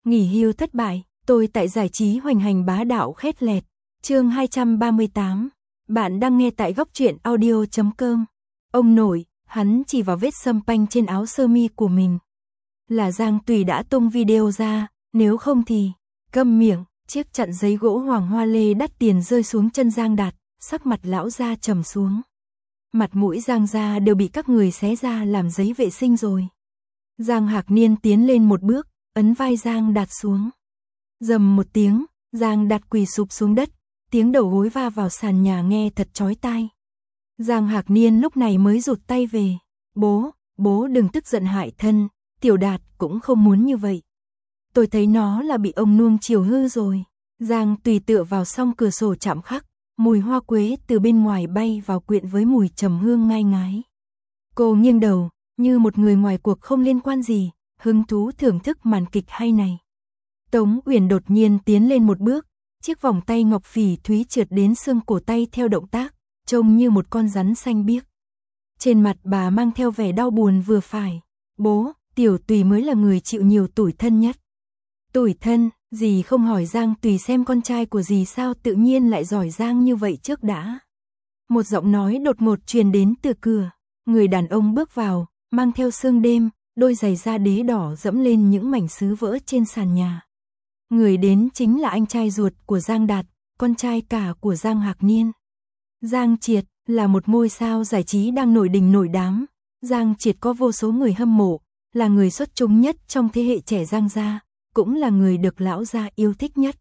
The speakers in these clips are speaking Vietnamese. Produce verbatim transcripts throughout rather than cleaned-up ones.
Nghỉ hưu thất bại, tôi tại giải trí hoành hành bá đạo khét lẹt. Chương hai trăm ba mươi tám. Bạn đang nghe tại góc truyện audio chấm com. Ông nội, hắn chỉ vào vết xâm panh trên áo sơ mi của mình. Là Giang Tùy đã tung video ra, nếu không thì câm miệng. Chiếc chặn giấy gỗ hoàng hoa lê đắt tiền rơi xuống chân Giang Đạt, sắc mặt lão gia trầm xuống. Mặt mũi Giang gia đều bị các người xé ra làm giấy vệ sinh rồi. Giang Hạc Niên tiến lên một bước, ấn vai Giang Đạt xuống. Rầm một tiếng, Giang Đạt quỳ sụp xuống đất, tiếng đầu gối va vào sàn nhà nghe thật chói tai. Giang Hạc Niên lúc này mới rụt tay về. Bố, bố đừng tức giận hại thân, Tiểu Đạt cũng không muốn như vậy. Tôi thấy nó là bị ông nuông chiều hư rồi. Giang Tùy tựa vào song cửa sổ chạm khắc, mùi hoa quế từ bên ngoài bay vào quyện với mùi trầm hương ngai ngái. Cô nghiêng đầu, như một người ngoài cuộc không liên quan gì, hứng thú thưởng thức màn kịch hay này. Tống Uyển đột nhiên tiến lên một bước, chiếc vòng tay ngọc phỉ thúy trượt đến xương cổ tay theo động tác, trông như một con rắn xanh biếc. Trên mặt bà mang theo vẻ đau buồn vừa phải. Bố, Tiểu Tùy mới là người chịu nhiều tủi thân nhất. Tủi thân, dì không hỏi Giang Tùy xem con trai của dì sao tự nhiên lại giỏi giang như vậy trước đã. Một giọng nói đột ngột truyền đến từ cửa. Người đàn ông bước vào, mang theo sương đêm, đôi giày da đế đỏ dẫm lên những mảnh sứ vỡ trên sàn nhà. Người đến chính là anh trai ruột của Giang Đạt, con trai cả của Giang Hạc Niên. Giang Triệt là một ngôi sao giải trí đang nổi đình nổi đám. Giang Triệt có vô số người hâm mộ, là người xuất chúng nhất trong thế hệ trẻ Giang gia, cũng là người được lão gia yêu thích nhất.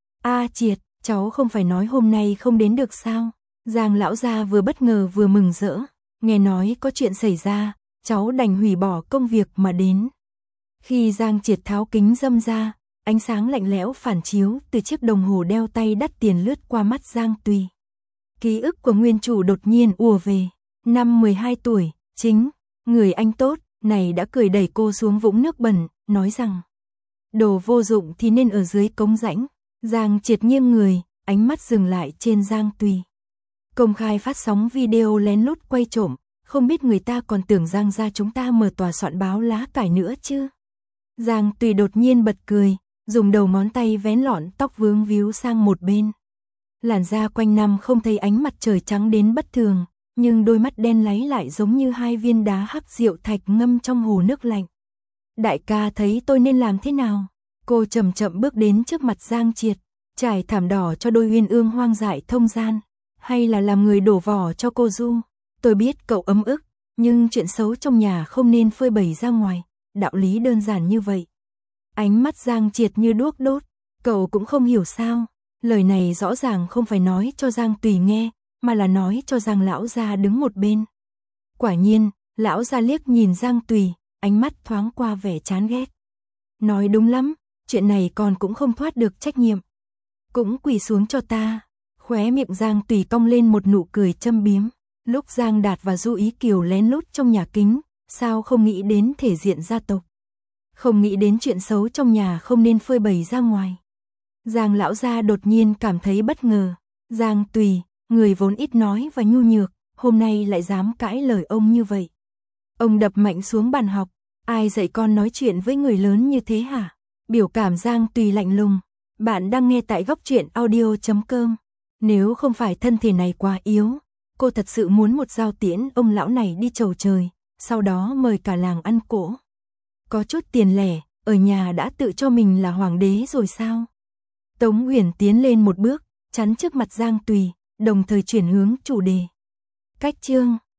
A Triệt, cháu không phải nói hôm nay không đến được sao? Giang lão gia vừa bất ngờ vừa mừng rỡ, nghe nói có chuyện xảy ra, cháu đành hủy bỏ công việc mà đến. Khi Giang Triệt tháo kính râm ra, ánh sáng lạnh lẽo phản chiếu từ chiếc đồng hồ đeo tay đắt tiền lướt qua mắt Giang Tùy. Ký ức của nguyên chủ đột nhiên ùa về. Năm mười hai tuổi, chính, người anh tốt này đã cười đẩy cô xuống vũng nước bẩn, nói rằng đồ vô dụng thì nên ở dưới cống rãnh. Giang Triệt nghiêng người, ánh mắt dừng lại trên Giang Tùy. Công khai phát sóng video lén lút quay trộm, không biết người ta còn tưởng Giang gia chúng ta mở tòa soạn báo lá cải nữa chứ. Giang Tùy đột nhiên bật cười, dùng đầu ngón tay vén lọn tóc vướng víu sang một bên. Làn da quanh năm không thấy ánh mặt trời trắng đến bất thường, nhưng đôi mắt đen láy lại giống như hai viên đá hắc rượu thạch ngâm trong hồ nước lạnh. Đại ca thấy tôi nên làm thế nào? Cô chậm chậm bước đến trước mặt Giang Triệt, trải thảm đỏ cho đôi uyên ương hoang dại thông gian, hay là làm người đổ vỏ cho cô Du? Tôi biết cậu ấm ức, nhưng chuyện xấu trong nhà không nên phơi bày ra ngoài, đạo lý đơn giản như vậy. Ánh mắt Giang Triệt như đuốc đốt, cậu cũng không hiểu sao? Lời này rõ ràng không phải nói cho Giang Tùy nghe, mà là nói cho Giang lão gia đứng một bên. Quả nhiên, lão gia liếc nhìn Giang Tùy, ánh mắt thoáng qua vẻ chán ghét. Nói đúng lắm, chuyện này con cũng không thoát được trách nhiệm. Cũng quỳ xuống cho ta. Khóe miệng Giang Tùy cong lên một nụ cười châm biếm. Lúc Giang Đạt và Du Ý Kiều lén lút trong nhà kính, sao không nghĩ đến thể diện gia tộc? Không nghĩ đến chuyện xấu trong nhà không nên phơi bày ra ngoài. Giang lão gia đột nhiên cảm thấy bất ngờ. Giang Tùy, người vốn ít nói và nhu nhược, hôm nay lại dám cãi lời ông như vậy. Ông đập mạnh xuống bàn học. Ai dạy con nói chuyện với người lớn như thế hả? Biểu cảm Giang Tùy lạnh lùng. Bạn đang nghe tại góc truyện audio chấm com. Nếu không phải thân thể này quá yếu, cô thật sự muốn một dao tiễn ông lão này đi chầu trời, sau đó mời cả làng ăn cỗ. Có chút tiền lẻ, ở nhà đã tự cho mình là hoàng đế rồi sao? Tống Uyển tiến lên một bước, chắn trước mặt Giang Tùy, đồng thời chuyển hướng chủ đề. Cách chương